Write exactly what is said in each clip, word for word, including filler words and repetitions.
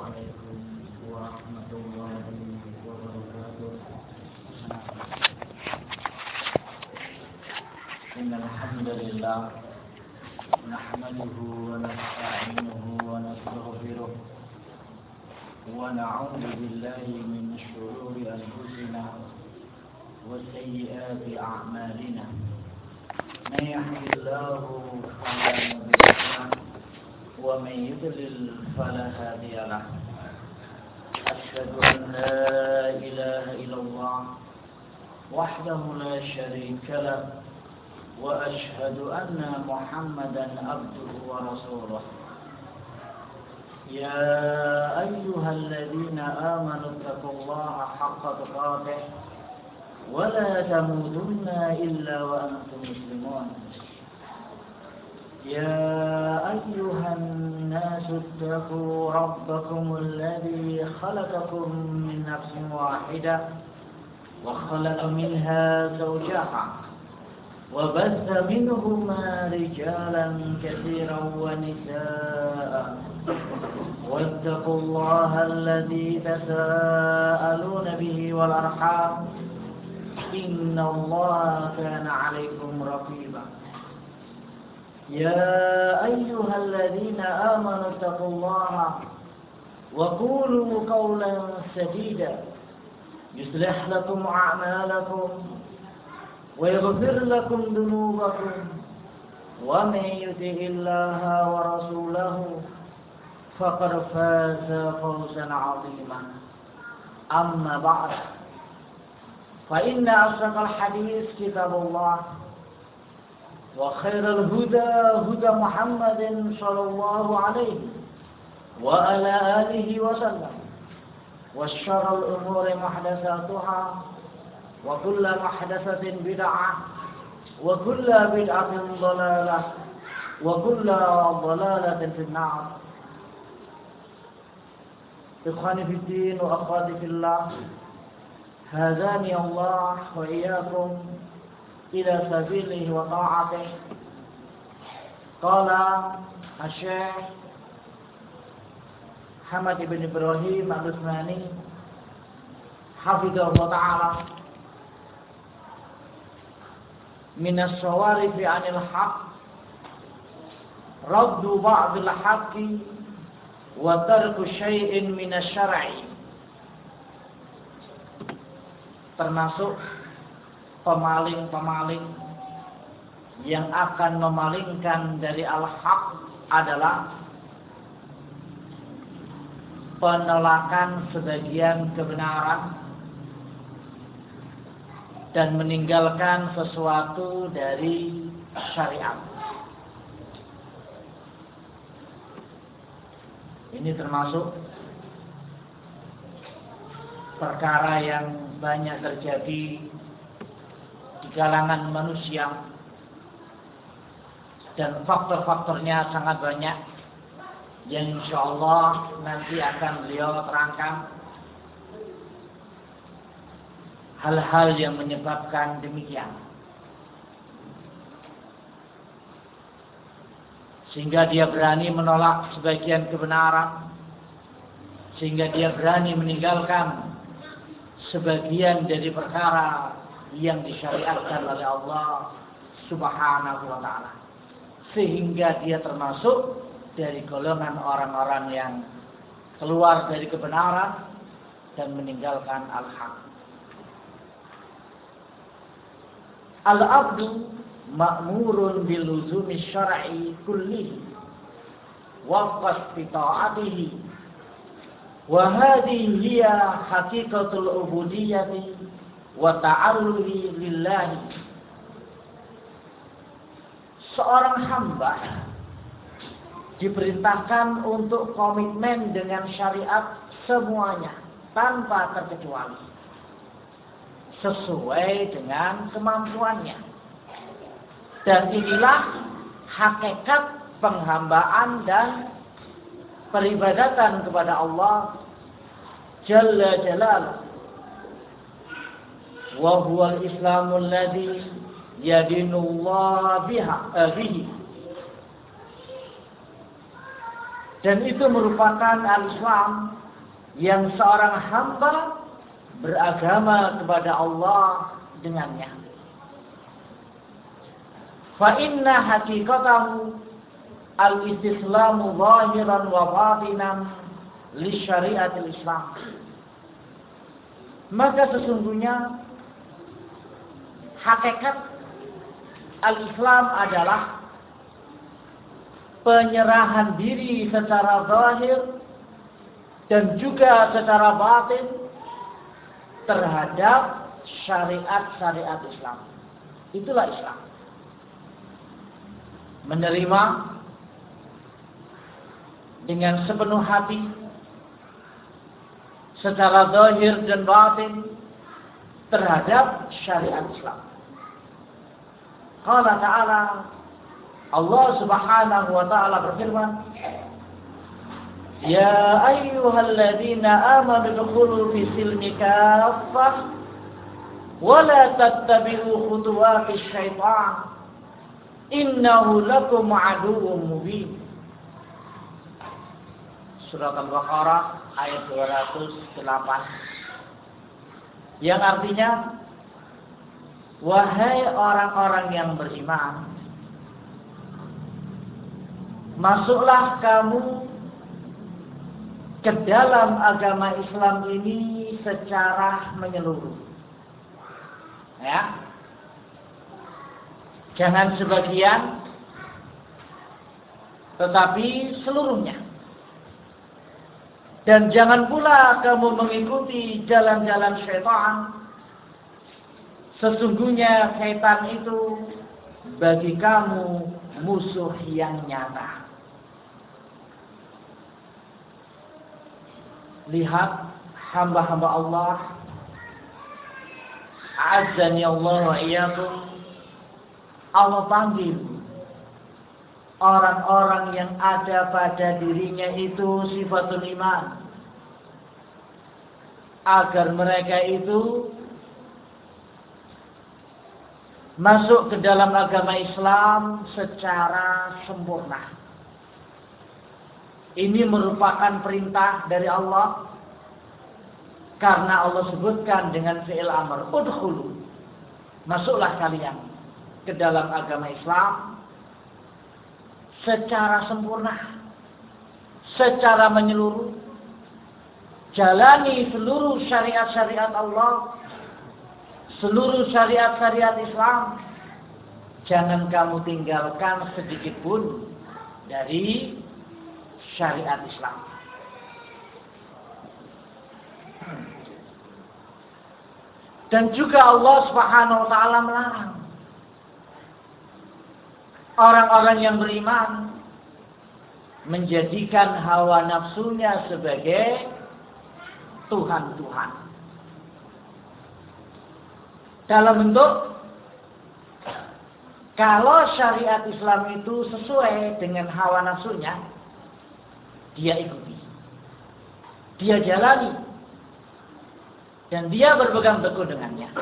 عليكم ورحمة الله وبركاته. إن الحمد لله نحمده ونستعينه ونستغفره ونعوذ بالله من شرور أنفسنا وسيئات أعمالنا. من يهد الله فلا مضل له ومن يضلل فلا هادي له. أشهد أن لا إله إلا الله وحده لا شريك له وأشهد أن محمدا عبده ورسوله. يا أيها الذين آمنوا اتقوا الله حق تقاته ولا تموتن إلا وأنتم مسلمون. يا أيها الناس اتقوا ربكم الذي خلقكم من نفس واحدة وخلق منها زوجها وبث منهما رجالا كثيرا ونساء واتقوا الله الذي تساءلون به والأرحام إن الله كان عليكم رقيبا. يا أيها الذين آمنوا اتقوا الله وقولوا قولا سديدا يصلح لكم أعمالكم ويغفر لكم ذنوبكم ومن يطع الله ورسوله فقد فاز فوزا عظيما. أما بعد فإن أصدق الحديث كتاب الله وخير الهدى هدى محمد صلى الله عليه وعلى آله وسلم وشر الأمور محدثاتها وكل محدثة بدعة وكل بدعة ضلالة وكل ضلالة في النار. إخواني في الدين وأخواتي في الله، هداني الله وإياكم إلى سبيله وطاعته. قال الشيخ حمد بن إبراهيم العثماني حفظه الله تعالى: من الصوارف عن الحق رد بعض الحق وترك شيء من الشرع. Termasuk pemaling-pemaling yang akan memalingkan dari al-haq adalah penolakan sebagian kebenaran dan meninggalkan sesuatu dari syariat. Ini termasuk perkara yang banyak terjadi di kalangan manusia dan faktor-faktornya sangat banyak yang insya Allah nanti akan beliau terangkan hal-hal yang menyebabkan demikian, sehingga dia berani menolak sebagian kebenaran, sehingga dia berani meninggalkan sebagian dari perkara yang disyariatkan oleh Allah Subhanahu wa ta'ala, sehingga dia termasuk dari golongan orang-orang yang keluar dari kebenaran dan meninggalkan al-haq. Al-abdu ma'murun biluzumi syar'i kullihi wa qastita'atihi wa hadhihi hiya haqiqatul ubudiyyati wa ta'alluhi lillahi. Seorang hamba diperintahkan untuk komitmen dengan syariat semuanya tanpa terkecuali, sesuai dengan kemampuannya. Dan inilah hakikat penghambaan dan peribadatan kepada Allah Jalla Jalaluhu. Wa huwal Islamul ladzi yadinullah biha bihi Dan itu merupakan al-Islam yang seorang hamba beragama kepada Allah dengannya. Fa inna haqiqatahu al-istislamu zahiran wa batinan li syariatil Islam. Maka sesungguhnya hakikat al-Islam adalah penyerahan diri secara zahir dan juga secara batin terhadap syariat-syariat Islam. Itulah Islam. Menerima dengan sepenuh hati secara zahir dan batin terhadap syariat Islam. Qala ta'ala, Allah Subhanahu wa ta'ala berfirman, Ya ayyuhalladzina amanu dukhulu fi silmi kaffah wa la tattabi'u khutuwatis syaitan innahu lakum aduwwum mubin. Surat Al-Baqarah ayat dua ratus delapan. Yang artinya, wahai orang-orang yang beriman, masuklah kamu ke dalam agama Islam ini secara menyeluruh. Ya. Jangan sebagian, tetapi seluruhnya. Dan jangan pula kamu mengikuti jalan-jalan syaitan. Sesungguhnya syaitan itu bagi kamu musuh yang nyata. Lihat hamba-hamba Allah, A'azzani Allah wa iyyakum. Allah panggil orang-orang yang ada pada dirinya itu sifatul iman, agar mereka itu masuk ke dalam agama Islam secara sempurna. Ini merupakan perintah dari Allah, karena Allah sebutkan dengan fi'il amr, udkhulu, masuklah kalian ke dalam agama Islam secara sempurna, secara menyeluruh. Jalani seluruh syariat-syariat Allah, seluruh syariat-syariat Islam. Jangan kamu tinggalkan sedikit pun dari syariat Islam. Dan juga Allah Subhanahu wa taala melarang orang-orang yang beriman menjadikan hawa nafsunya sebagai Tuhan-Tuhan. Dalam bentuk, kalau syariat Islam itu sesuai dengan hawa nafsunya, dia ikuti, dia jalani, dan dia berpegang teguh dengannya.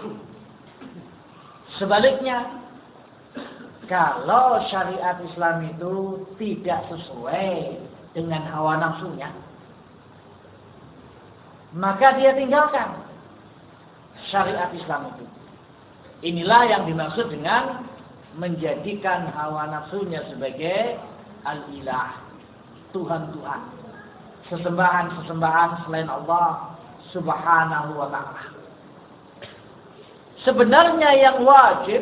Sebaliknya, kalau syariat Islam itu tidak sesuai dengan hawa nafsunya, maka dia tinggalkan syariat Islam itu. Inilah yang dimaksud dengan menjadikan hawa nafsunya sebagai al-ilah, Tuhan-Tuhan, sesembahan-sesembahan selain Allah Subhanahu wa ta'ala. Sebenarnya yang wajib,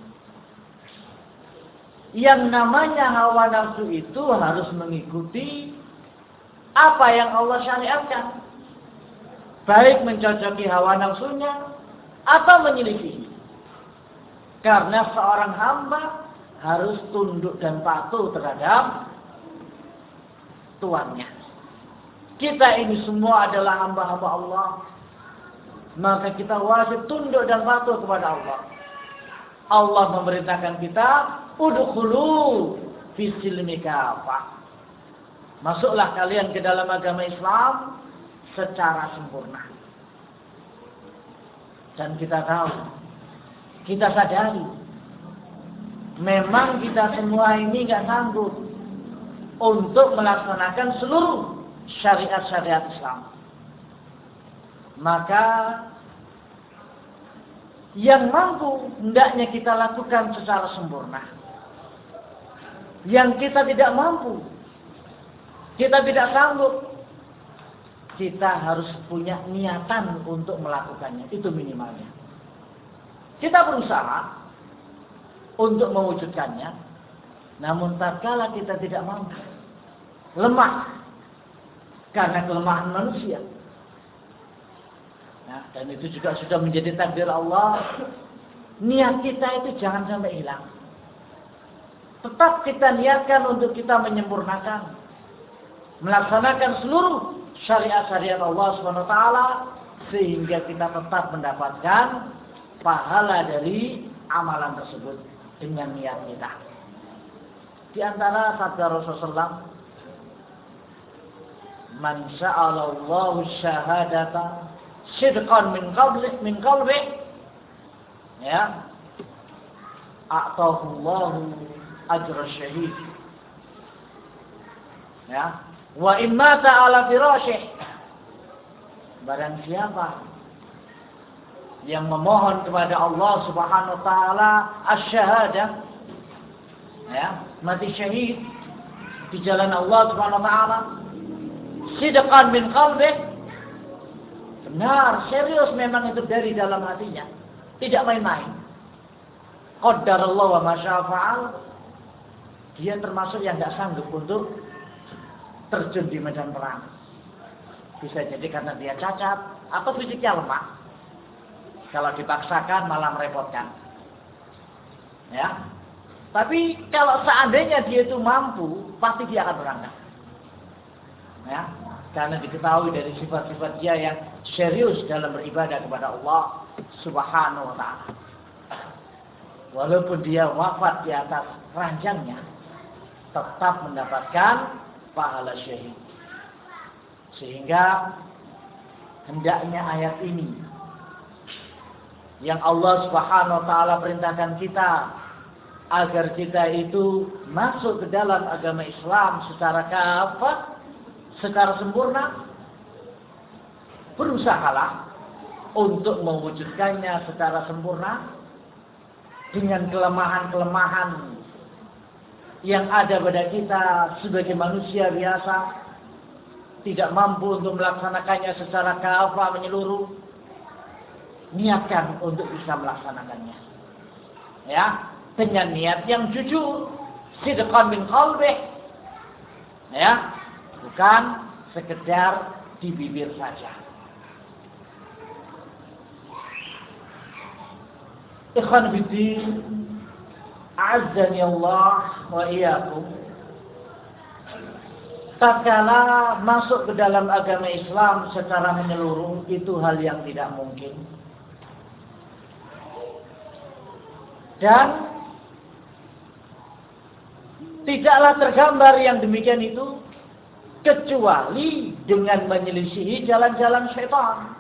yang namanya hawa nafsu itu harus mengikuti apa yang Allah syariatkan, baik mencocoki hawa nafsunya atau menyelisihi. Karena seorang hamba harus tunduk dan patuh terhadap tuannya. Kita ini semua adalah hamba-hamba Allah, maka kita wajib tunduk dan patuh kepada Allah. Allah memerintahkan kita, udkhulu fi silmi kafah. Masuklah kalian ke dalam agama Islam secara sempurna. Dan kita tahu, kita sadari, memang kita semua ini nggak sanggup untuk melaksanakan seluruh syariat-syariat Islam. Maka yang mampu hendaknya kita lakukan secara sempurna. Yang kita tidak mampu, kita tidak sanggup, kita harus punya niatan untuk melakukannya. Itu minimalnya. Kita berusaha untuk mewujudkannya, namun tatkala kita tidak mampu, lemah karena kelemahan manusia. Nah, dan itu juga sudah menjadi takdir Allah. Niat kita itu jangan sampai hilang. Tetap kita niatkan untuk kita menyempurnakan, melaksanakan seluruh syariat-syariat Allah subhanahu wa taala, sehingga kita tetap mendapatkan pahala dari amalan tersebut dengan niat kita. Di antara sabda Rasulullah sallallahu alaihi wasallam, "Man sa'alallahu syahadata sidqan min qabli min qalbi, ya, a'tahu Allahu ajra syahid." Ya, wa imma ta'ala firasyih. Barang siapa yang memohon kepada Allah Subhanahu wa taala asy-syahadah, ya, mati syahid di jalan Allah Subhanahu wa taala, sidqan min qalbi, benar, serius memang itu dari dalam hatinya, tidak main-main. Qaddarallahu wa ma syaa fa'al. Dia termasuk yang tidak sanggup untuk terjun di medan perang. Bisa jadi karena dia cacat atau fisiknya lemah. Kalau dipaksakan malah merepotkan. Ya. Tapi kalau seandainya dia itu mampu, pasti dia akan berangkat. Ya. Karena diketahui dari sifat-sifat dia yang serius dalam beribadah kepada Allah Subhanahu wa taala. Walaupun dia wafat di atas ranjangnya, tetap mendapatkan pahala syahid. Sehingga hendaknya ayat ini yang Allah Subhanahu wa taala perintahkan kita agar kita itu masuk ke dalam agama Islam secara kafah, secara sempurna, berusahalah untuk mewujudkannya secara sempurna dengan kelemahan-kelemahan yang ada pada kita sebagai manusia biasa, tidak mampu untuk melaksanakannya secara kafah menyeluruh. Niatkan untuk bisa melaksanakannya, ya, dengan niat yang jujur, sidqan min qalbi, ya, bukan sekedar di bibir saja. Ikhwan fillah, a'azzani Allah wa iyyakum. Tatkala masuk ke dalam agama Islam secara menyeluruh itu hal yang tidak mungkin. Dan tidaklah tergambar yang demikian itu kecuali dengan menyelisihi jalan-jalan syaitan.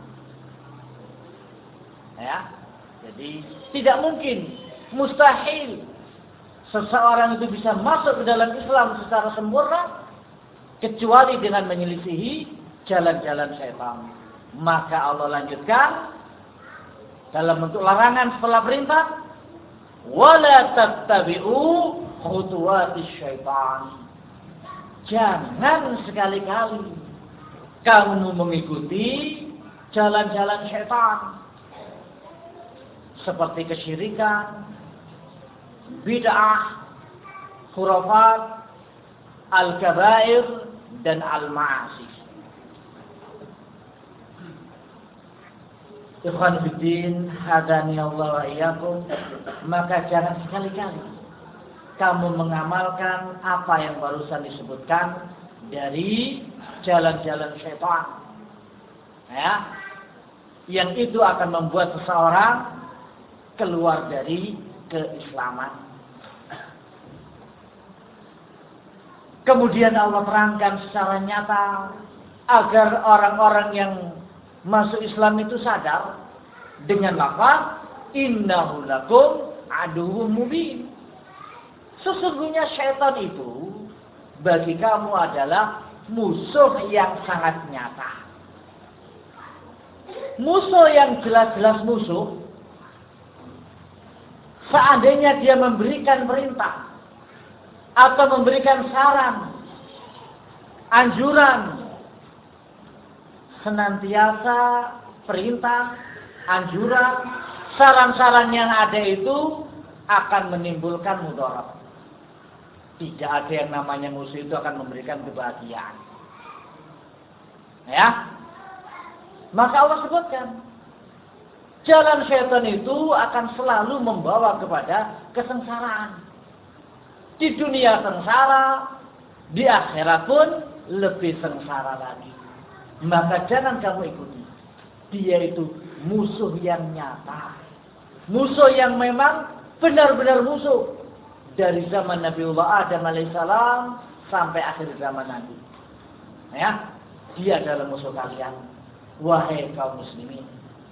Ya, jadi tidak mungkin, mustahil seseorang itu bisa masuk ke dalam Islam secara sempurna kecuali dengan menyelisihi jalan-jalan syaitan. Maka Allah lanjutkan dalam bentuk larangan setelah perintah, wala tattabi'u khutuwatis syaitan. Jangan sekali-kali kamu mengikuti jalan-jalan syaitan seperti kesyirikan, bid'ah, khurafat, al-kabair dan al-ma'asi. Ikhwan fiddin, hadani Allah wa iyyakum. Maka jangan sekali-kali kamu mengamalkan apa yang barusan disebutkan dari jalan-jalan syaitan, ya, yang itu akan membuat seseorang keluar dari keislaman. Kemudian Allah terangkan secara nyata agar orang-orang yang masuk Islam itu sadar dengan lafaz innahu lakum aduwwum mubin. Sesungguhnya syaitan itu bagi kamu adalah musuh yang sangat nyata. Musuh yang jelas-jelas musuh, seandainya dia memberikan perintah atau memberikan saran, anjuran, senantiasa perintah, anjuran, saran-saran yang ada itu akan menimbulkan mudarat. Tidak ada yang namanya musuh itu akan memberikan kebahagiaan. Ya. Maka Allah sebutkan, jalan syaitan itu akan selalu membawa kepada kesengsaraan. Di dunia sengsara, di akhirat pun lebih sengsara lagi. Maka jangan kamu ikuti. Dia itu musuh yang nyata. Musuh yang memang benar-benar musuh. Dari zaman Nabiullah Adam alaihissalam sampai akhir zaman nanti. Ya, dia adalah musuh kalian. Wahai kaum muslimin.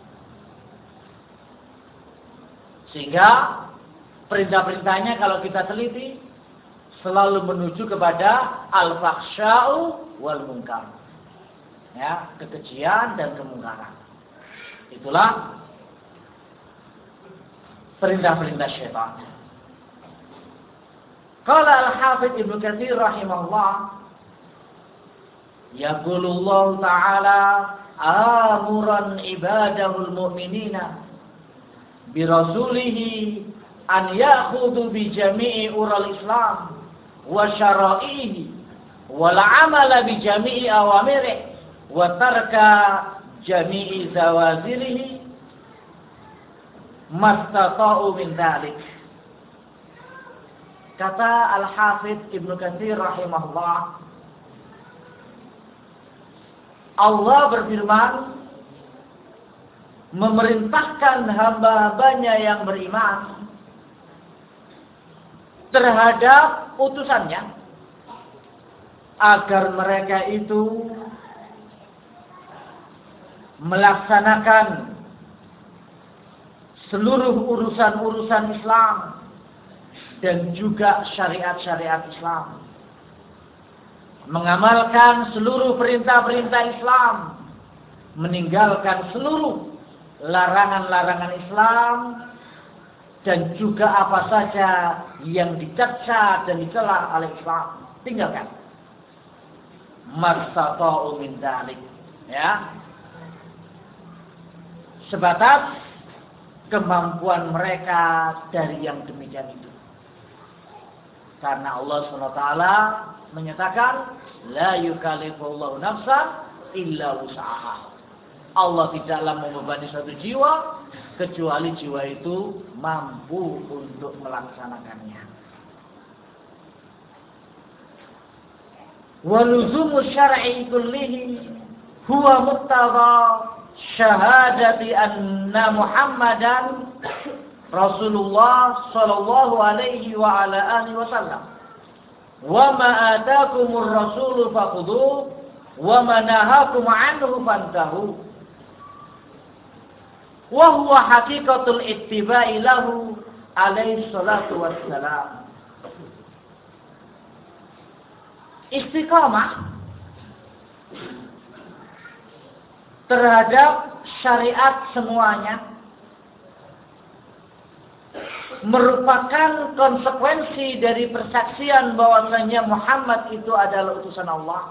Sehingga perintah-perintahnya kalau kita teliti selalu menuju kepada al-fahsya'u wal munkar. Ya, kekejian dan kemungkaran. Itulah perintah-perintah syaitan. Qala al-Hafidz Ibnu Katsir rahimahullah, yaqulullahu ta'ala amuran ibadahul mu'minina birasulihi an ya'khudhu bi jami'i ural Islam wa syara'ihi wal 'amala bi jami'i awamirihi wa tarka jami'i zawazirihi mastata'u min dzalik. Kata Al-Hafidz Ibnu Katsir rahimahullah, Allah berfirman memerintahkan hamba-hambanya yang beriman terhadap utusannya agar mereka itu melaksanakan seluruh urusan-urusan Islam dan juga syariat-syariat Islam, mengamalkan seluruh perintah-perintah Islam, meninggalkan seluruh larangan-larangan Islam, dan juga apa saja yang dicacat dan dicela oleh Islam, tinggalkan. Mastata'u min dzalik, ya. Sebatas kemampuan mereka dari yang demikian itu. Karena Allah subhanahu wa taala menyatakan la yukallifullahu nafsan illa wus'aha. Allah tidaklah membebani suatu jiwa kecuali jiwa itu mampu untuk melaksanakannya. Wa luzumu syar'i kullihi huwa muqtada syahadati anna Muhammadan Rasulullah sallallahu alaihi wa ala alihi wasallam. Wa ma ataakumur rasulu fakhudhuhu wa ma nahakum anhu fantahu. Wa huwa haqiqatul ittiba'i lahu alaihi salatu wassalam. Istiqamah terhadap syariat semuanya merupakan konsekuensi dari persaksian bahwasanya Muhammad itu adalah utusan Allah.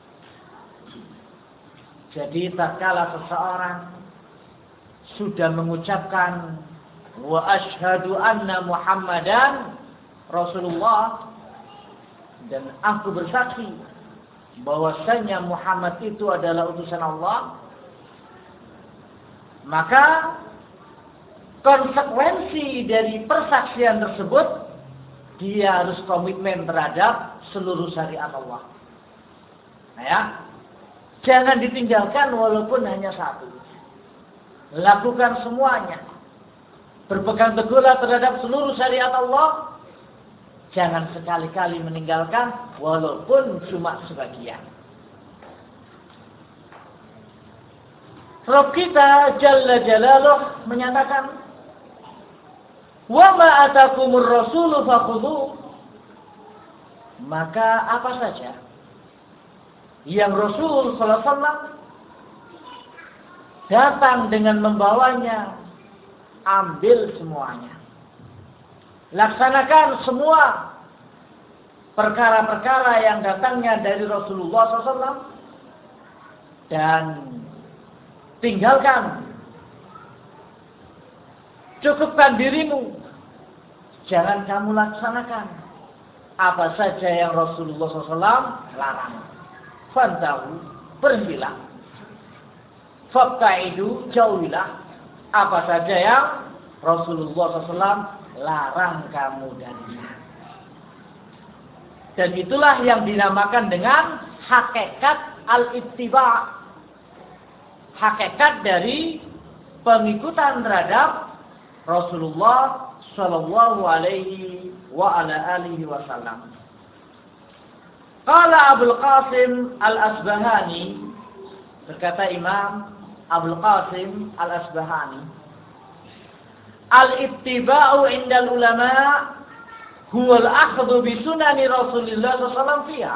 Jadi tatkala seseorang sudah mengucapkan wa asyhadu anna Muhammadan Rasulullah, dan aku bersaksi bahwasanya Muhammad itu adalah utusan Allah, maka konsekuensi dari persaksian tersebut, dia harus komitmen terhadap seluruh syariat Allah. Nah, ya, jangan ditinggalkan walaupun hanya satu. Lakukan semuanya. Berpegang teguhlah terhadap seluruh syariat Allah. Jangan sekali-kali meninggalkan walaupun cuma sebagian. Rabb kita Jalla Jalaluh menyatakan, wa ma atakumur rasulu fakhudhuhu Maka apa saja yang Rasul sallallahu alaihi wasallam datang dengan membawanya, ambil semuanya. Laksanakan semua perkara-perkara yang datangnya dari Rasulullah sallallahu alaihi wasallam dan tinggalkan, cukupkan dirimu, jangan kamu laksanakan apa saja yang Rasulullah sallallahu alaihi wasallam larang. Fantahu, berhentilah. Fabta'idu, jauhilah apa saja yang Rasulullah sallallahu alaihi wasallam larang kamu darinya. Dan itulah yang dinamakan dengan hakikat al-ittiba'. Hakikat dari pengikutan terhadap Rasulullah sallallahu alaihi wa ala alihi wasallam. Qala Abul Qasim Al-Asbahani, berkata Imam Abul Qasim Al-Asbahani, al-ittiba'u indal ulama huwa al-akhdhu bi sunani Rasulillah sallallahu alaihi wasallam fiha.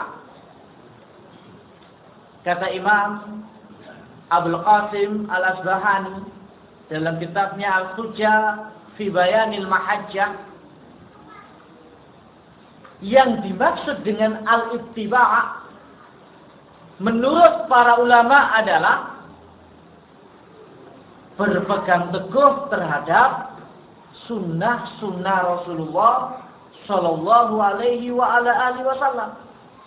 Kata Imam Abul Qasim Al-Asbahani dalam kitabnya Al-Hujjah fi Bayanil Mahajjah, yang dimaksud dengan al-ittiba' menurut para ulama adalah berpegang teguh terhadap sunnah-sunnah Rasulullah sallallahu alaihi wa ala alihi wasallam.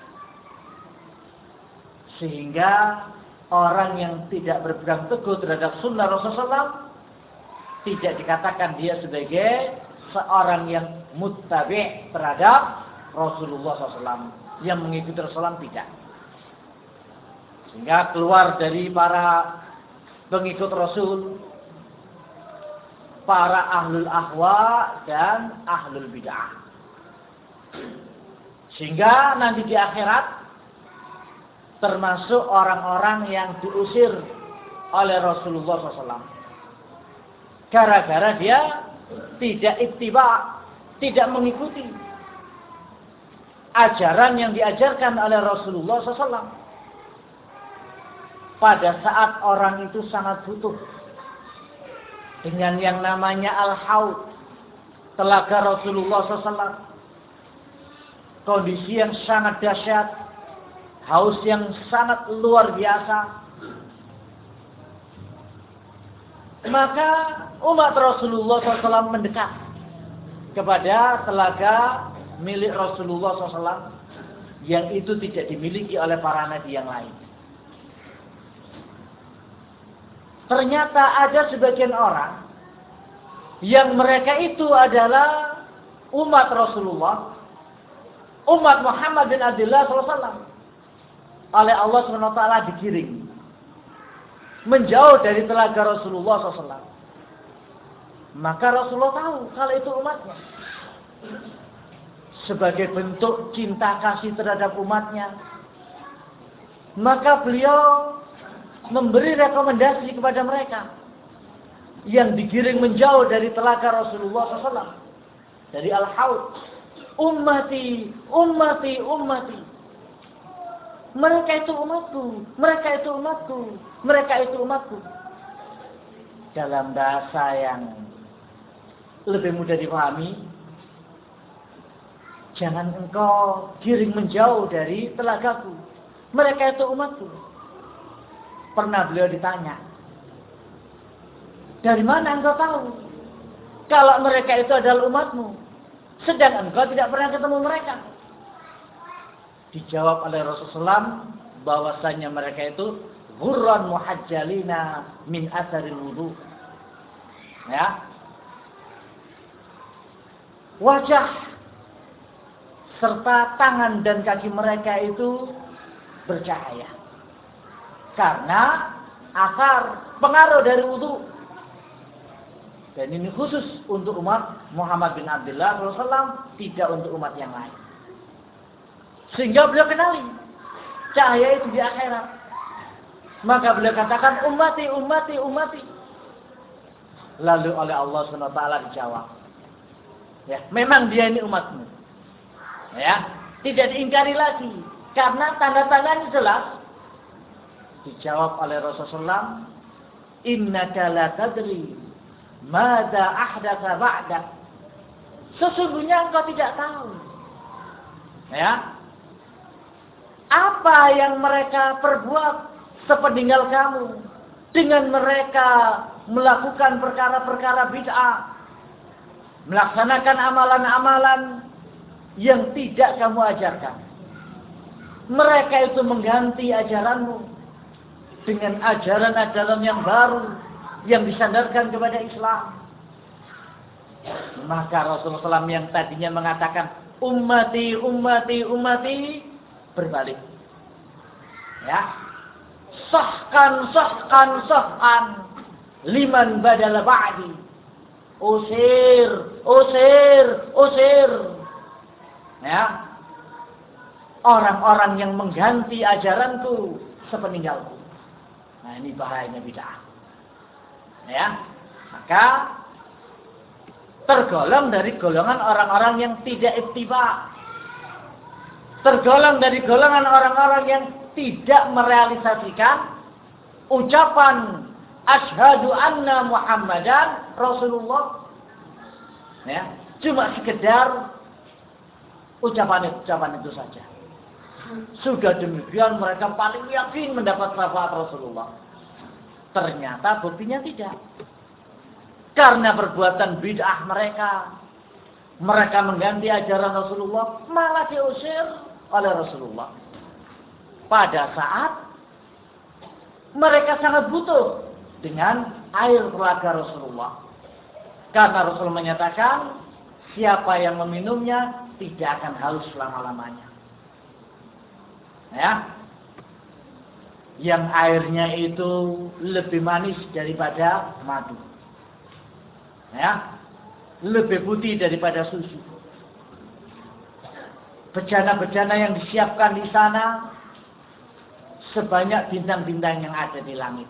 Sehingga orang yang tidak berpegang teguh terhadap sunnah Rasulullah sallallahu alaihi wasallam tidak dikatakan dia sebagai seorang yang muttabi' terhadap Rasulullah sallallahu alaihi wasallam, yang mengikuti Rasulullah tidak. Sehingga keluar dari para pengikut Rasul, para ahlul ahwa dan ahlul bid'ah. Sehingga nanti di akhirat termasuk orang-orang yang diusir oleh Rasulullah sallallahu alaihi wasallam. Gara-gara dia tidak ittiba', tidak mengikuti ajaran yang diajarkan oleh Rasulullah sallallahu alaihi wasallam. Pada saat orang itu sangat butuh dengan yang namanya al-haud, telaga Rasulullah sallallahu alaihi wasallam, kondisi yang sangat dahsyat, haus yang sangat luar biasa, maka umat Rasulullah sallallahu alaihi wasallam mendekat kepada telaga milik Rasulullah sallallahu alaihi wasallam yang itu tidak dimiliki oleh para nabi yang lain. Ternyata ada sebagian orang yang mereka itu adalah umat Rasulullah, umat Muhammad bin Abdullah sallallahu alaihi wasallam, oleh Allah subhanahu wa taala digiring menjauh dari telaga Rasulullah sallallahu alaihi wasallam. Maka Rasulullah tahu kalau itu umatnya. Sebagai bentuk cinta kasih terhadap umatnya, maka beliau memberi rekomendasi kepada mereka yang digiring menjauh dari telaga Rasulullah sallallahu alaihi wasallam, dari al-haud. Ummati, ummati, ummati. Mereka itu umatku, mereka itu umatku, mereka itu umatku. Dalam bahasa yang lebih mudah dipahami, jangan engkau giring menjauh dari telagaku. Mereka itu umatku. Pernah beliau ditanya, dari mana engkau tahu kalau mereka itu adalah umatmu, sedang engkau tidak pernah ketemu mereka? Dijawab oleh Rasulullah sallallahu alaihi wasallam bahwasanya mereka itu ghurran muhajjalina min atharil wudu. Ya. Wajah serta tangan dan kaki mereka itu bercahaya karena akar pengaruh dari wudu. Dan ini khusus untuk umat Muhammad bin Abdullah sallallahu alaihi wasallam, tidak untuk umat yang lain. Sehingga beliau kenali cahaya itu di akhirat. Maka beliau katakan ummati, ummati, ummati. Lalu oleh Allah subhanahu wa taala dijawab, ya, memang dia ini umatmu. Ya, tidak diingkari lagi. Karena tanda-tandanya jelas. Dijawab oleh Rasulullah, innaka la tadri mada ahdatsa ba'dak. Sesungguhnya engkau tidak tahu. Ya. Apa yang mereka perbuat sepeninggal kamu dengan mereka melakukan perkara-perkara bid'ah, melaksanakan amalan-amalan yang tidak kamu ajarkan. Mereka itu mengganti ajaranmu dengan ajaran-ajaran yang baru yang disandarkan kepada Islam. Maka Rasulullah shallallahu alaihi wasallam yang tadinya mengatakan ummati, ummati, ummati, berbalik. Ya. Sahkan, sahkan, sahkan. Liman badala ba'di. Usir, usir, usir. Ya. Orang-orang yang mengganti ajaranku sepeninggalku. Nah, ini bahayanya bid'ah. Ya. Maka tergolong dari golongan orang-orang yang tidak ittiba. Tergolong dari golongan orang-orang yang tidak merealisasikan ucapan asyhadu anna Muhammadan Rasulullah. Ya, cuma sekedar ucapan-ucapan itu saja. Sudah demikian mereka paling yakin mendapat syafaat Rasulullah. Ternyata buktinya tidak. Karena perbuatan bid'ah mereka, mereka mengganti ajaran Rasulullah, malah diusir oleh Rasulullah. Pada saat mereka sangat butuh dengan air telaga Rasulullah. Karena Rasul menyatakan, siapa yang meminumnya tidak akan haus selama-lamanya. Ya. Yang airnya itu lebih manis daripada madu. Ya, lebih putih daripada susu. Bejana-bejana yang disiapkan di sana sebanyak bintang-bintang yang ada di langit.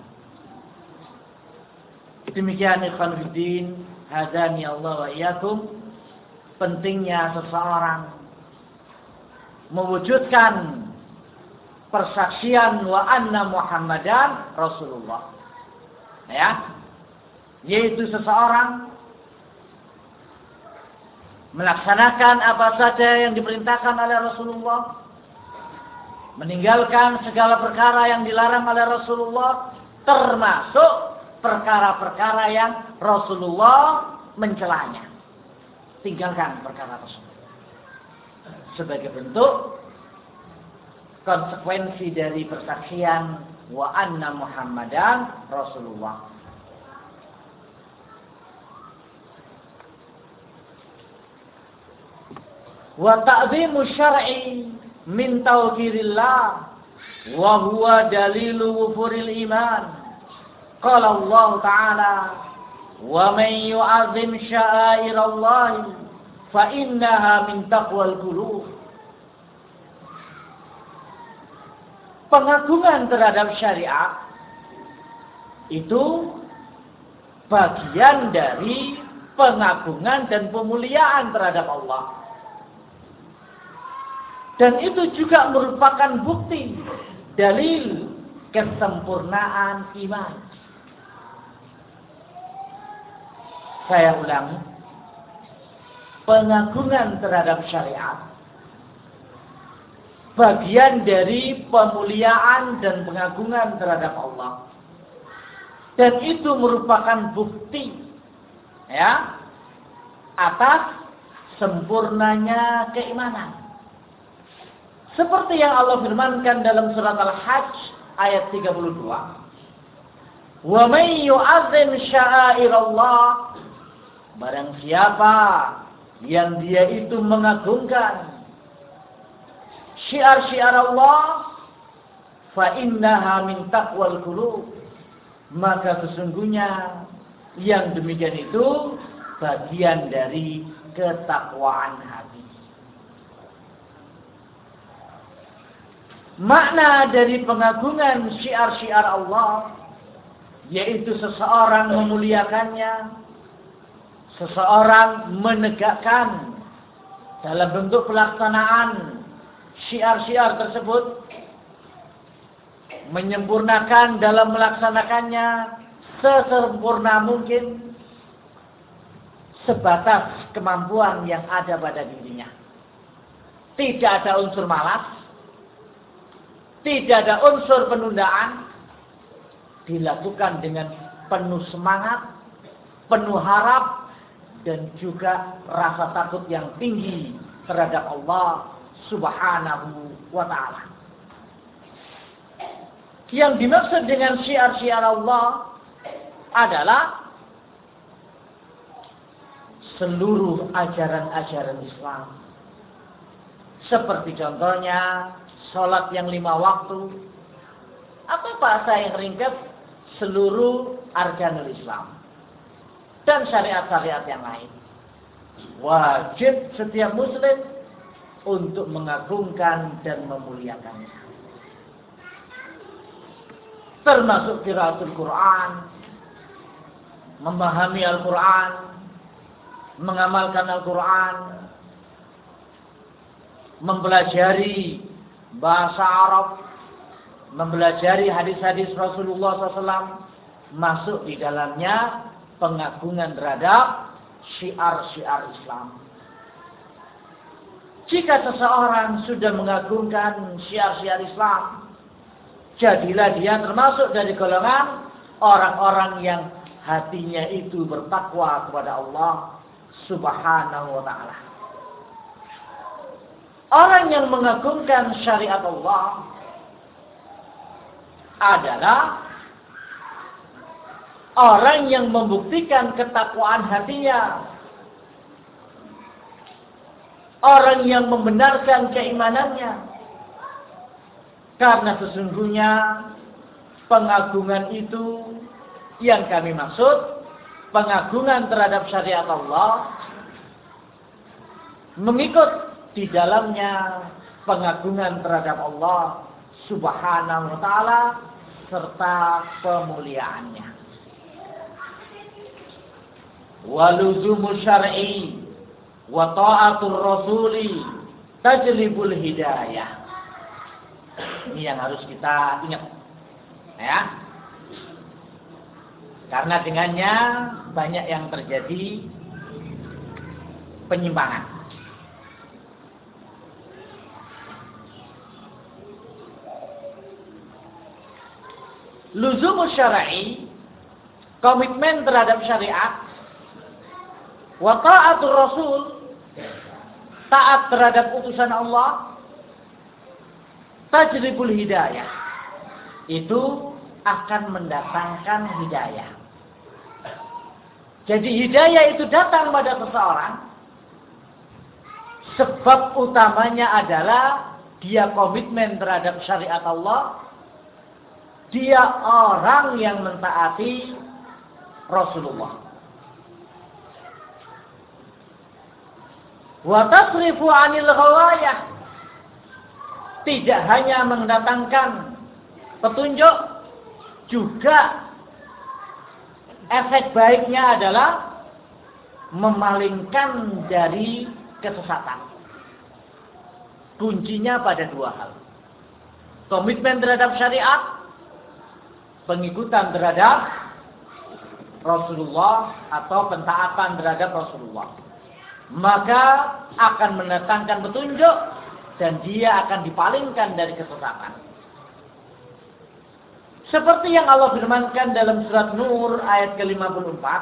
Demikian ikhwan fillah, hadani Allah wa iyyakum, pentingnya seseorang mewujudkan persaksian wa anna Muhammadan Rasulullah. Ya. Yaitu seseorang melaksanakan apa saja yang diperintahkan oleh Rasulullah, meninggalkan segala perkara yang dilarang oleh Rasulullah, termasuk perkara-perkara yang Rasulullah mencelanya. Tinggalkan perkara tersebut. Sebagai bentuk konsekuensi dari persaksian wa anna Muhammadan Rasulullah. Wa ta'zimu syar'i min tawqirillah wa huwa dalilu wufuril iman. Qala Allah Ta'ala wa man yu'azzim sya'airallahi fa innaha min taqwal qulub. Pengagungan terhadap syariat itu bagian dari pengagungan dan pemuliaan terhadap Allah. Dan itu juga merupakan bukti, dalil kesempurnaan iman. Saya ulangi, pengagungan terhadap syariat bagian dari pemuliaan dan pengagungan terhadap Allah. Dan itu merupakan bukti, ya, atas sempurnanya keimanan. Seperti yang Allah firmankan dalam surat Al-Hajj ayat tiga puluh dua. Wa may yu'azzim sya'airallah, barang siapa yang dia itu mengagungkan syiar-syiar Allah, fa innaha min taqwal qulub, maka sesungguhnya yang demikian itu bagian dari ketakwaan hati. Makna dari pengagungan syiar-syiar Allah yaitu seseorang memuliakannya, seseorang menegakkan dalam bentuk pelaksanaan syiar-syiar tersebut, menyempurnakan dalam melaksanakannya sesempurna mungkin sebatas kemampuan yang ada pada dirinya. Tidak ada unsur malas, tidak ada unsur penundaan, dilakukan dengan penuh semangat, penuh harap, dan juga rasa takut yang tinggi terhadap Allah Subhanahu wa ta'ala. Yang dimaksud dengan syiar-syiar Allah adalah seluruh ajaran-ajaran Islam. Seperti contohnya sholat yang lima waktu, atau bahasa yang ringkas, seluruh arkanul Islam dan syariat-syariat yang lain. Wajib setiap muslim untuk mengagungkan dan memuliakannya. Termasuk qiraatul Quran, memahami Al-Quran, mengamalkan Al-Quran, mempelajari bahasa Arab, mempelajari hadis-hadis Rasulullah shallallahu alaihi wasallam, masuk di dalamnya pengagungan terhadap syiar-syiar Islam. Jika seseorang sudah mengagungkan syiar-syiar Islam, jadilah dia termasuk dari golongan orang-orang yang hatinya itu bertakwa kepada Allah Subhanahu wa ta'ala. Orang yang mengagungkan syariat Allah adalah orang yang membuktikan ketakwaan hatinya, orang yang membenarkan keimanannya. Karena sesungguhnya pengagungan itu yang kami maksud, pengagungan terhadap syariat Allah, mengikut di dalamnya pengagungan terhadap Allah Subhanahu wa ta'ala serta pemuliaannya. Waluzumu syar'i wa ta'atur rasuli tajlibul hidayah. Ini yang harus kita ingat, ya. Karena dengannya banyak yang terjadi penyimpangan. Luzumus syar'i, komitmen terhadap syariat, wa ta'atur rasul, taat terhadap utusan Allah, tajlibul hidayah, itu akan mendatangkan hidayah. Jadi hidayah itu datang pada seseorang sebab utamanya adalah dia komitmen terhadap syariat Allah, dia orang yang mentaati Rasulullah. Wa tasrifu 'anil ghawayah, tidak hanya mendatangkan petunjuk, juga efek baiknya adalah memalingkan dari kesesatan. Kuncinya pada dua hal. Komitmen terhadap syariat, pengikutan terhadap Rasulullah atau pentaatan terhadap Rasulullah. Maka akan mendatangkan petunjuk dan dia akan dipalingkan dari kesesatan. Seperti yang Allah firmankan dalam surat Nur ayat ke lima puluh empat.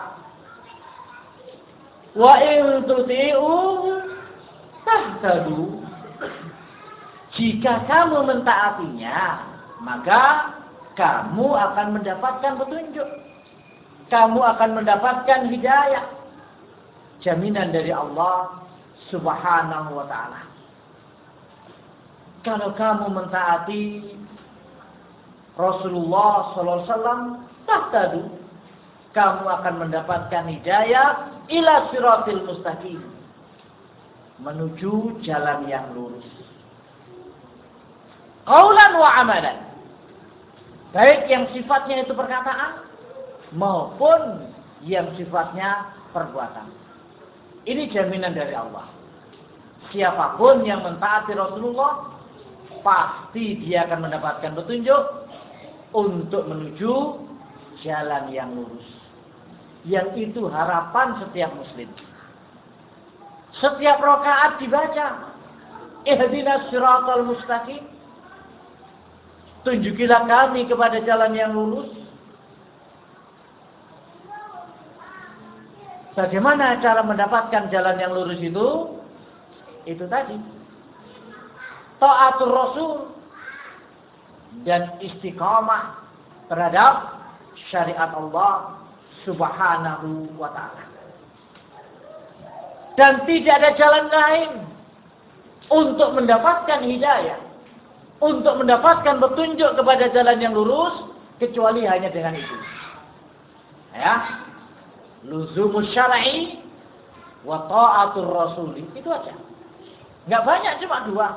Wa in tuti'u tahtadu. Jika kamu mentaatinya, maka kamu akan mendapatkan petunjuk. Kamu akan mendapatkan hidayah. Jaminan dari Allah Subhanahu wa ta'ala. Kalau kamu mentaati Rasulullah sallallahu alaihi wasallam, tahtadu, kamu akan mendapatkan hidayah ila siratil mustaqim, menuju jalan yang lurus. Qaulan wa amalan, baik yang sifatnya itu perkataan maupun yang sifatnya perbuatan. Ini jaminan dari Allah. Siapapun yang mentaati Rasulullah, pasti dia akan mendapatkan petunjuk untuk menuju jalan yang lurus. Yang itu harapan setiap muslim. Setiap rakaat dibaca, ihdinas siratal mustaqim. Tunjukilah kami kepada jalan yang lurus. Bagaimana cara mendapatkan jalan yang lurus itu? Itu tadi. Ta'atul Rasul dan istiqamah terhadap syariat Allah Subhanahu wa ta'ala. Dan tidak ada jalan lain untuk mendapatkan hidayah, untuk mendapatkan petunjuk kepada jalan yang lurus kecuali hanya dengan itu. Ya. Luzumus syar'i wa ta'atur rasuli. Itu aja. Enggak banyak, cuma dua.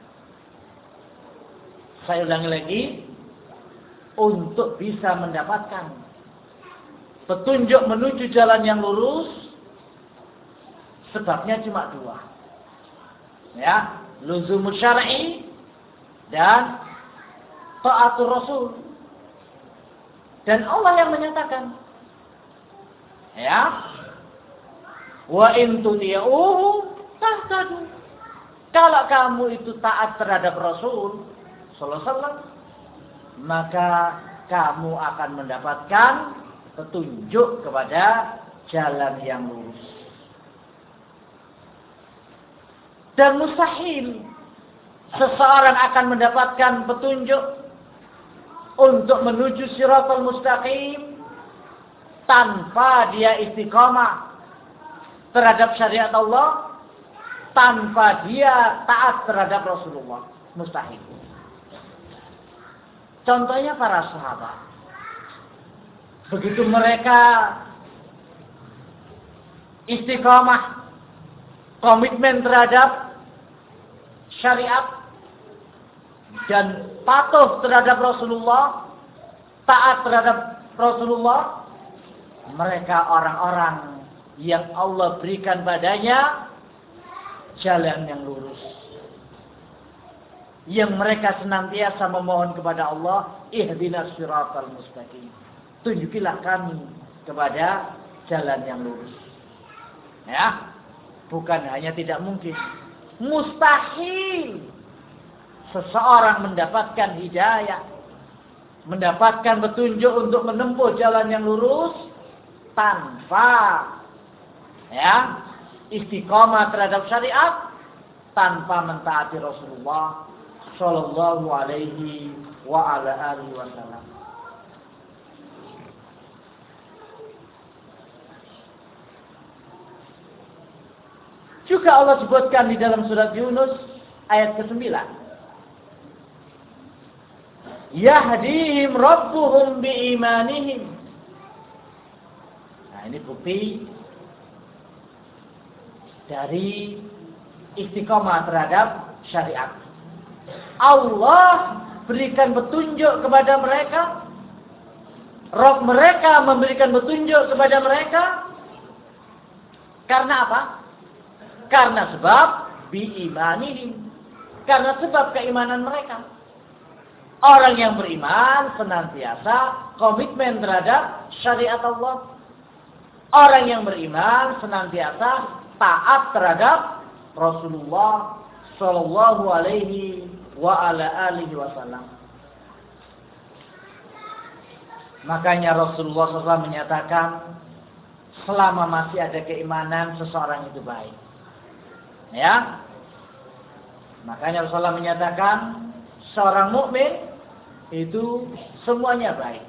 Saya ulangi lagi. Untuk bisa mendapatkan petunjuk menuju jalan yang lurus, sebabnya cuma dua. Ya, luzumus syar'i dan ta'atur rasul. Dan Allah yang menyatakan, ya, wa in tuti'uhu tahtadu. Kalau kamu itu taat terhadap Rasul sallallahu alaihi wasallam, maka kamu akan mendapatkan petunjuk kepada jalan yang lurus. Dan mustahil seseorang akan mendapatkan petunjuk untuk menuju siratal mustaqim tanpa dia istiqamah terhadap syariat Allah, tanpa dia taat terhadap Rasulullah. Mustahil. Contohnya para sahabat. Begitu mereka istiqamah, komitmen terhadap syariat dan patuh terhadap Rasulullah, taat terhadap Rasulullah, mereka orang-orang yang Allah berikan padanya jalan yang lurus. Yang mereka senantiasa memohon kepada Allah, ihdinas siratal mustaqim. Tunjukilah kami kepada jalan yang lurus. Ya, bukan hanya tidak mungkin, mustahil seseorang mendapatkan hidayah, mendapatkan petunjuk untuk menempuh jalan yang lurus tanpa ya istiqamah terhadap syariat, tanpa mentaati Rasulullah sallallahu alaihi wa ala alihi wasallam. Juga Allah sebutkan di dalam surat Yunus ayat kesembilan. Yahdihim rabbuhum biimanihim. Nah, ini bukti dari istiqomah terhadap syariat. Allah berikan petunjuk kepada mereka. Rabb mereka memberikan petunjuk kepada mereka. Karena apa? Karena sebab biimanihim. Karena sebab keimanan mereka. Orang yang beriman senantiasa komitmen terhadap syariat Allah. Orang yang beriman senantiasa taat terhadap Rasulullah sallallahu alaihi wa ala alihi wasallam. Makanya Rasulullah shallallahu alaihi wasallam menyatakan, selama masih ada keimanan seseorang itu baik. Ya. Makanya Rasulullah menyatakan seorang mukmin itu semuanya baik.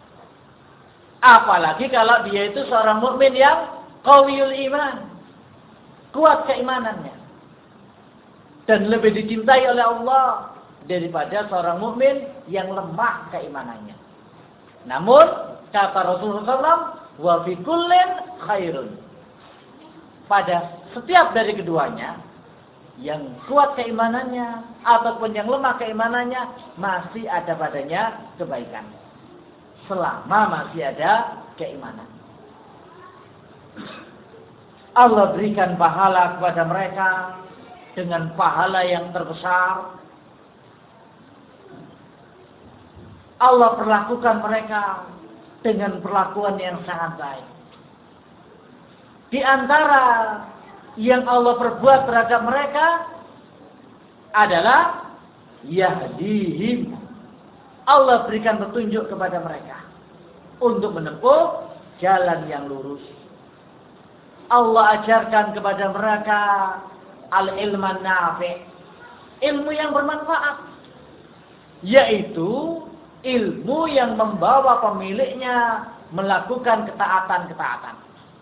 Apalagi kalau dia itu seorang mukmin yang qawiyul iman, kuat keimanannya. Dan lebih dicintai oleh Allah daripada seorang mukmin yang lemah keimanannya. Namun kata Rasulullah shallallahu alaihi wasallam, wa fi kullin khairun. Pada setiap dari keduanya, yang kuat keimanannya ataupun yang lemah keimanannya, masih ada padanya kebaikan. Selama masih ada keimanan. Allah berikan pahala kepada mereka dengan pahala yang terbesar, Allah perlakukan mereka dengan perlakuan yang sangat baik. Di antara yang Allah perbuat terhadap mereka adalah yahdihim. Allah berikan petunjuk kepada mereka untuk menempuh jalan yang lurus. Allah ajarkan kepada mereka al-ilman nafi', ilmu yang bermanfaat, yaitu ilmu yang membawa pemiliknya melakukan ketaatan-ketaatan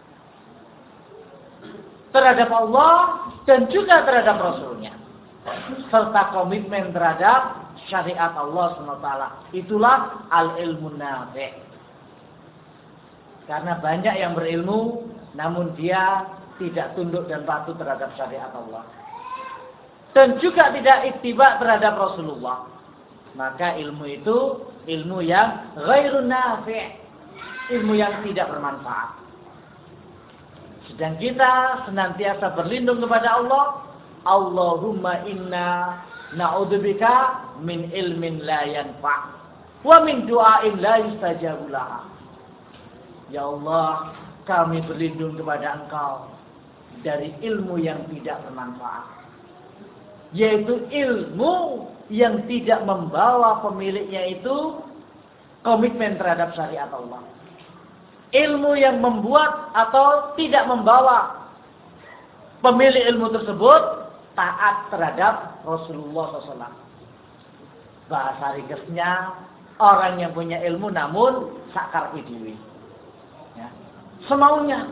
terhadap Allah dan juga terhadap Rasulnya, serta komitmen terhadap syariat Allah subhanahu wa taala. Itulah al-ilmu nafi'. Karena banyak yang berilmu namun dia tidak tunduk dan patuh terhadap syariat Allah, dan juga tidak ittiba terhadap Rasulullah. Maka ilmu itu ilmu yang ghairun nafi', ilmu yang tidak bermanfaat. Sedang kita senantiasa berlindung kepada Allah. Allahumma inna na'udzubika min ilmin la yanfa' wa min du'ain la yustajabu laha. Ya Allah, kami berlindung kepada Engkau dari ilmu yang tidak bermanfaat, yaitu ilmu yang tidak membawa pemiliknya itu komitmen terhadap syariat Allah. Ilmu yang membuat atau tidak membawa pemilik ilmu tersebut taat terhadap Rasulullah shallallahu alaihi wasallam. Bahasa ringkasnya, orang yang punya ilmu namun sakar idewi. Ya. Semaunya.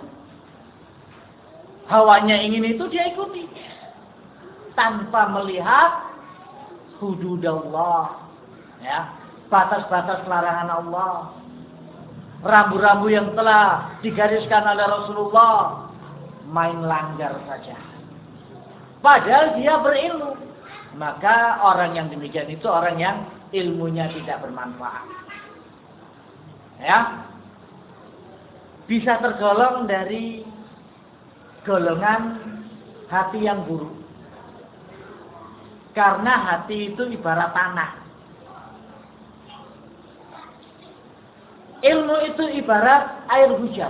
Hawanya ingin itu dia ikuti. Tanpa melihat hududallah. Ya. Batas-batas larangan Allah. Rambu-rambu yang telah digariskan oleh Rasulullah. Main langgar saja. Padahal dia berilmu. Maka orang yang demikian itu orang yang ilmunya tidak bermanfaat. Ya. Bisa tergolong dari golongan hati yang buruk. Karena hati itu ibarat tanah. Ilmu itu ibarat air hujan.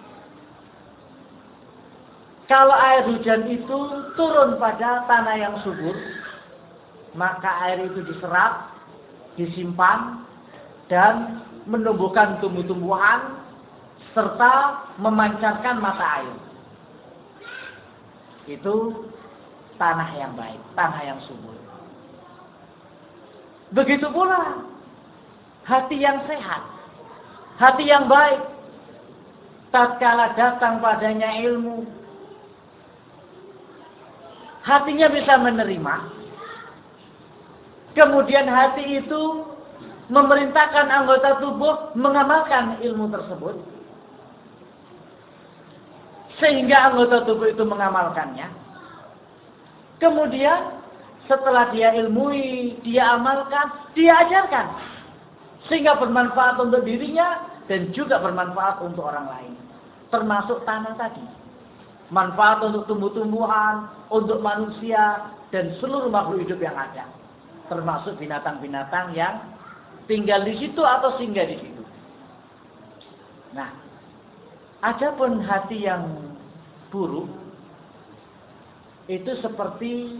Kalau air hujan itu turun pada tanah yang subur, maka air itu diserap, disimpan, dan menumbuhkan tumbuh-tumbuhan, serta memancarkan mata air. Itu tanah yang baik, tanah yang subur. Begitu pula hati yang sehat, hati yang baik, tatkala datang padanya ilmu, hatinya bisa menerima. Kemudian hati itu memerintahkan anggota tubuh mengamalkan ilmu tersebut. Sehingga anggota tubuh itu mengamalkannya. Kemudian setelah dia ilmui, dia amalkan, dia ajarkan. Sehingga bermanfaat untuk dirinya dan juga bermanfaat untuk orang lain. Termasuk tanah tadi. Manfaat untuk tumbuh-tumbuhan, untuk manusia, dan seluruh makhluk hidup yang ada. Termasuk binatang-binatang yang tinggal di situ atau singgah di situ. Nah, adapun hati yang buruk itu seperti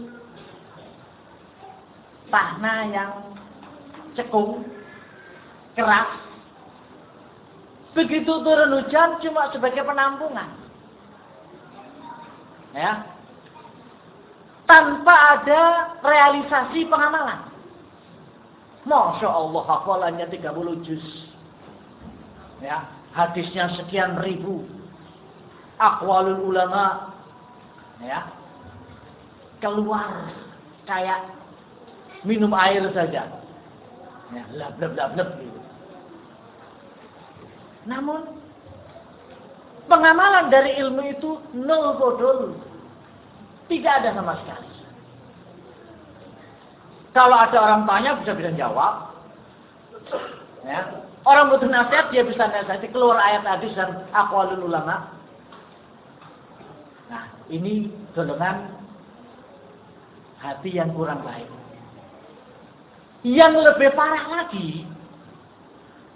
tanah yang cekung, keras. Begitu turun hujan cuma sebagai penampungan. Ya. Tanpa ada realisasi pengamalan. Masya Allah, hafalannya tiga puluh juz. Ya, hadisnya sekian ribu. Aqwalul ulama. Ya. Keluar kayak minum air saja. Ya, lab lab lab lab gitu. Namun pengamalan dari ilmu itu nol bodol. Tidak ada sama sekali. Kalau ada orang tanya bisa bisa jawab. Ya. Orang butuh nasihat dia bisa nasihati, keluar ayat hadis dan aqwalul ulama. Nah, ini golongan hati yang kurang baik. Yang lebih parah lagi,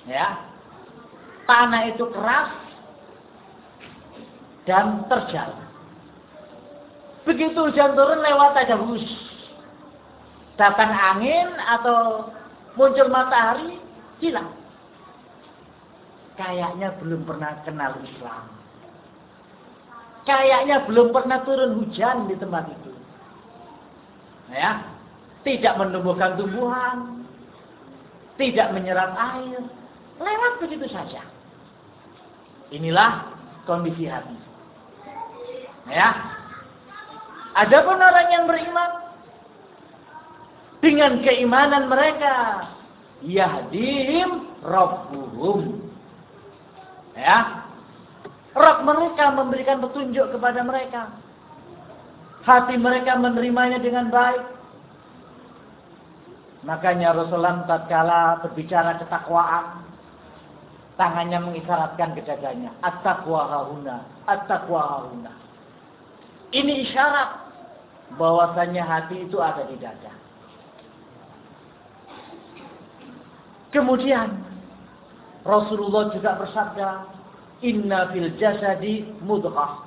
Ya. Tanah itu keras dan terjal. Begitu hujan turun lewat aja hus. Datang angin atau muncul matahari, hilang. Kayaknya belum pernah kenal Islam. Kayaknya belum pernah turun hujan di tempat itu. Ya, tidak menumbuhkan tumbuhan, tidak menyerap air, lewat begitu saja. Inilah kondisi hati. Ya, adapun orang yang beriman, dengan keimanan mereka, yahdihim rabbuhum. Ya, Rabb mereka memberikan petunjuk kepada mereka. Hati mereka menerimanya dengan baik. Makanya Rasulullah tatkala berbicara ketakwaan, tangannya mengisyaratkan ke dadanya, at-taqwa hahuna, at-taqwa hahuna. Ini isyarat bahwasanya hati itu ada di dada. Kemudian Rasulullah juga bersabda, inna fil jasadi mudghah.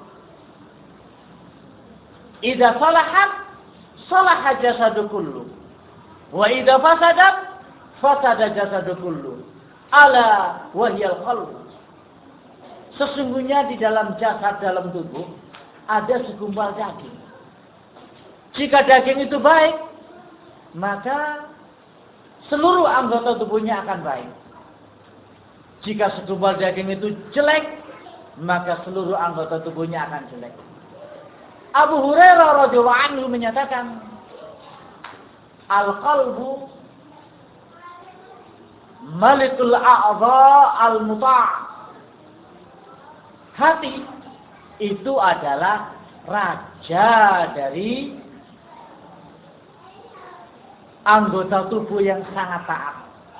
Idza salahat, salaha jasadu kullu. Wa idza fasadat, fasada jasadu kullu. Ala wa hiyal qalb. Sesungguhnya di dalam jasad, dalam tubuh ada segumpal daging. Jika daging itu baik, maka seluruh anggota tubuhnya akan baik. Jika segumpal daging itu jelek, maka seluruh anggota tubuhnya akan jelek. Abu Hurairah radhiyallahu anhu menyatakan, al-qalbu malikul a'dha al-muta'. Hati itu adalah raja dari anggota tubuh yang sangat taat.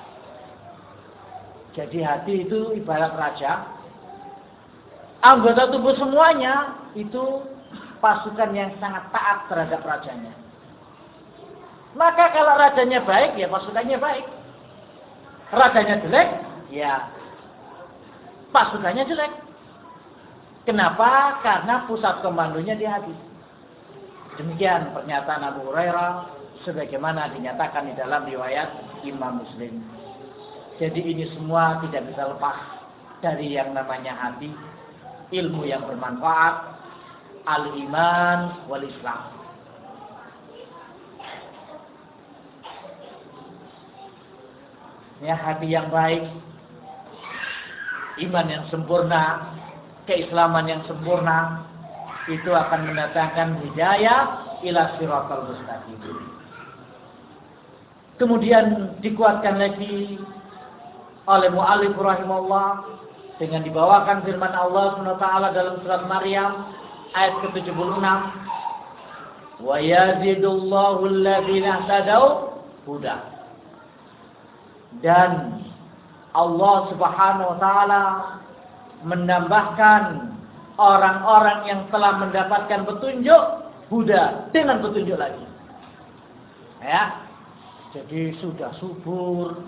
Jadi hati itu ibarat raja. Anggota tubuh semuanya itu pasukan yang sangat taat terhadap rajanya. Maka kalau rajanya baik, ya pasukannya baik. Rajanya jelek, ya pasukannya jelek. Kenapa? Karena pusat komandonya di hati. Demikian pernyataan Abu Hurairah sebagaimana dinyatakan di dalam riwayat Imam Muslim. Jadi ini semua tidak bisa lepas dari yang namanya hati, ilmu yang bermanfaat, al-iman wal Islam. Ya, hati yang baik, iman yang sempurna, keislaman yang sempurna, itu akan mendatangkan hidayah ila siratal mustaqim. Kemudian dikuatkan lagi oleh mu'allif rahimahullah dengan dibawakan firman Allah subhanahu wa taala dalam surat Maryam ayat ke tujuh puluh enam, wa yazidullahu alladziina ihtadaw huda. Dan Allah subhanahu wa ta'ala menambahkan orang-orang yang telah mendapatkan petunjuk huda dengan petunjuk lagi. Ya, jadi sudah subur,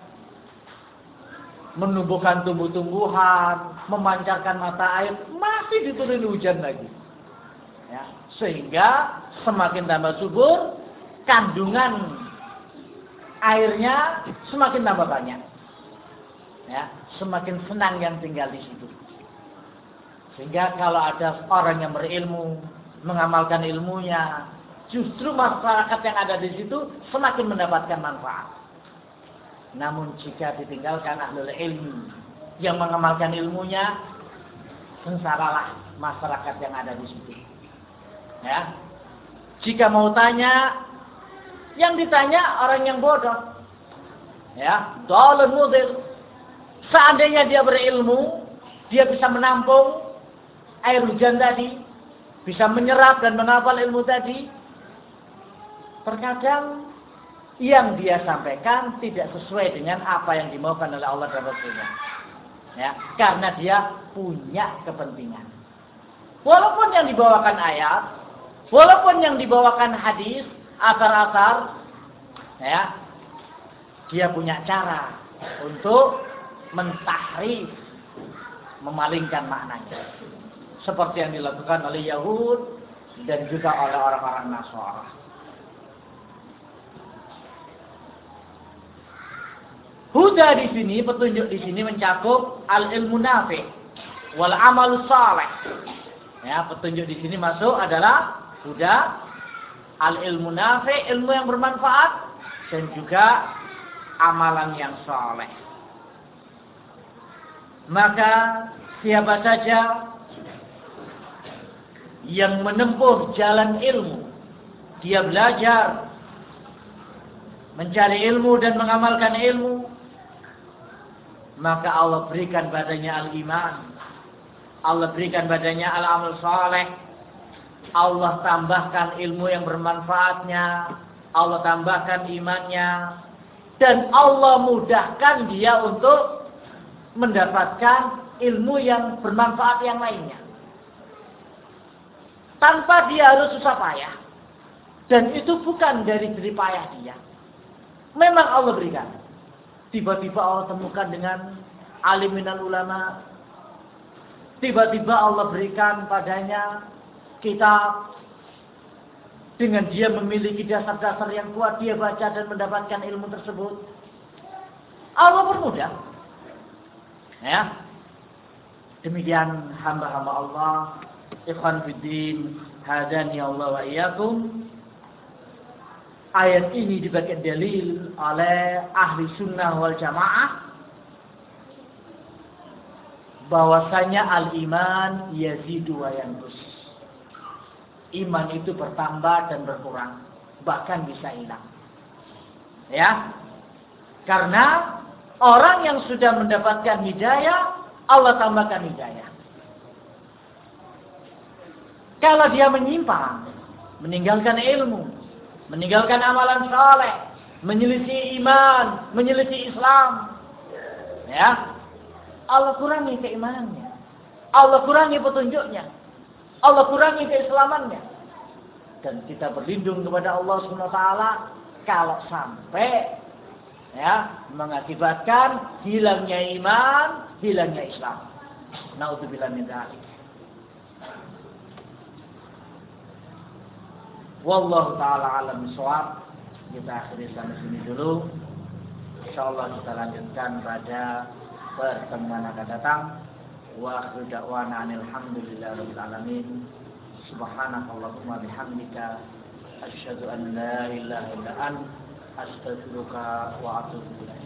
menumbuhkan tumbuh-tumbuhan, memancarkan mata air, masih dituruni hujan lagi. Ya, sehingga semakin tambah subur, kandungan airnya semakin tambah banyak. Ya, semakin senang yang tinggal di situ. Sehingga kalau ada orang yang berilmu, mengamalkan ilmunya, justru masyarakat yang ada di situ semakin mendapatkan manfaat. Namun jika ditinggalkan ahlul ilmi yang mengamalkan ilmunya, sengsaralah masyarakat yang ada di situ. Ya, jika mau tanya, yang ditanya orang yang bodoh. Ya, dalal mudil. Seandainya dia berilmu, dia bisa menampung air hujan tadi, bisa menyerap dan menghafal ilmu tadi. Terkadang yang dia sampaikan tidak sesuai dengan apa yang dimaukan oleh Allah dan Rasulnya. Ya, karena dia punya kepentingan. Walaupun yang dibawakan ayat, walaupun yang dibawakan hadis, asar-asar, ya, dia punya cara untuk mentahrif, memalingkan maknanya. Seperti yang dilakukan oleh Yahud dan juga oleh orang-orang Nasara. Huda di sini, petunjuk di sini mencakup al-ilmu nafi' wal amal saleh. Ya, petunjuk di sini masuk adalah huda, al-ilmu nafi', ilmu yang bermanfaat, dan juga amalan yang saleh. Maka siapa saja yang menempuh jalan ilmu, dia belajar, mencari ilmu dan mengamalkan ilmu, maka Allah berikan padanya al-iman, Allah berikan padanya al-amal saleh, Allah tambahkan ilmu yang bermanfaatnya, Allah tambahkan imannya, dan Allah mudahkan dia untuk mendapatkan ilmu yang bermanfaat yang lainnya. Tanpa dia harus susah payah. Dan itu bukan dari jerih payah dia. Memang Allah berikan. Tiba-tiba Allah temukan dengan alim minal ulama. Tiba-tiba Allah berikan padanya kitab. Dengan dia memiliki dasar-dasar yang kuat, dia baca dan mendapatkan ilmu tersebut. Allah bermudah. Ya. Demikian hamba-hamba Allah. Ikhwan fiddin, hadani Allah wa iyyakum. Ayat ini dibagai dalil oleh ahli sunnah wal jamaah bahwasanya al-iman yazidu wa yanqus. Iman itu bertambah dan berkurang, bahkan bisa hilang. Ya. Karena orang yang sudah mendapatkan hidayah, Allah tambahkan hidayah. Kalau dia menyimpang, meninggalkan ilmu, meninggalkan amalan saleh, menyelisih iman, menyelisih Islam, ya, Allah kurangi keimanannya, Allah kurangi petunjuknya, Allah kurangi keislamannya, dan kita berlindung kepada Allah subhanahu wa taala kalau sampai ya mengakibatkan hilangnya iman, hilangnya Islam. Naudzubillah min dzalik. Wallahu ta'ala alam bisawab. Kita akhiri sampai sini dulu. Insyaallah kita lanjutkan pada pertemuan akan datang. Wa akhiru da'wana alhamdulillahirabbil alamin. Subhanakallahumma bihamdika asyhadu an la ilaha illa anta astaghfiruka wa atubu ilaik.